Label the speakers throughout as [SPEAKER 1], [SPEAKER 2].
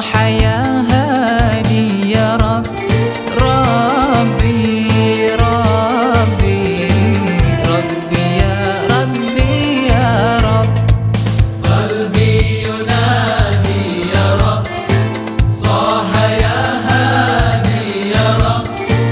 [SPEAKER 1] صاح يا هادي يا رب ربي ربي ربي يا ربي يا رب.
[SPEAKER 2] قلبي ينادي يا رب صاح يا هادي يا رب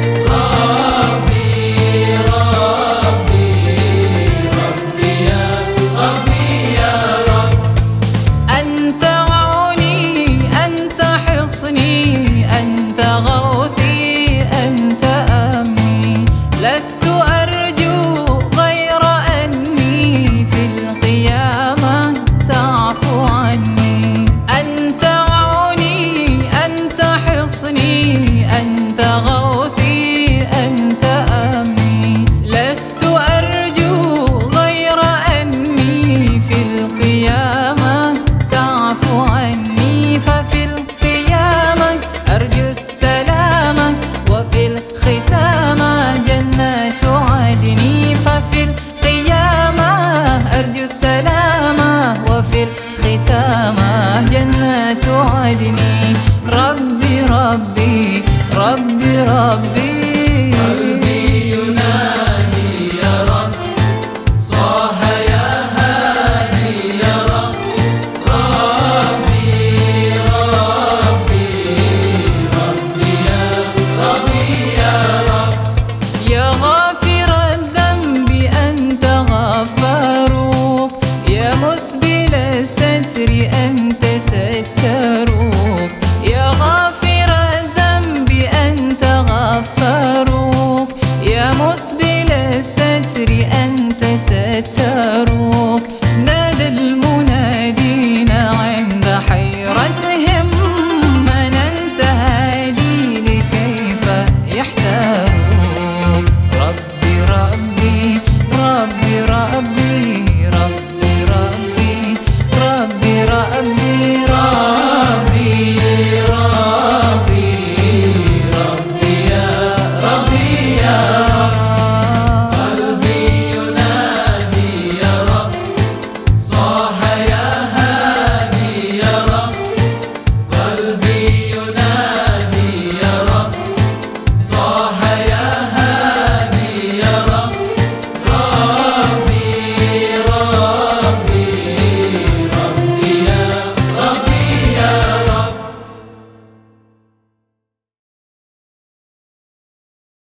[SPEAKER 2] ربي ربي ربي يا ربي يا رب.
[SPEAKER 1] أنت عوني أنت حصني أنت غوثي أنت أمني لست أرجو غير أني في القيامة تعفو عني. أنت عوني أنت حصني أنت غوثي أنت أمني لست أرجو غير أني في القيامة تعفو عني. ففي القيامة أرجو السلامة وفي الختامة جنة عدني. ففي القيامة أرجو السلامة وفي الختامة جنة عدني. ربي ربي ربي ربي